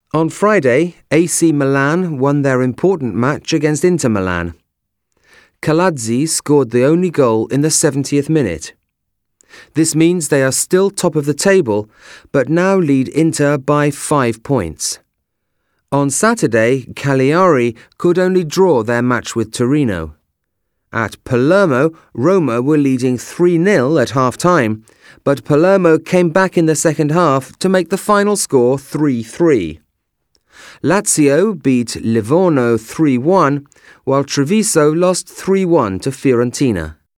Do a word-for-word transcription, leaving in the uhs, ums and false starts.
On Friday, A C Milan won their important match against Inter Milan. Calazzi scored the only goal in the seventieth minute. This means they are still top of the table, but now lead Inter by five points. On Saturday, Cagliari could only draw their match with Torino. At Palermo, Roma were leading three nil at half-time, but Palermo came back in the second half to make the final score three three. Lazio beat Livorno three one, while Treviso lost three one to Fiorentina.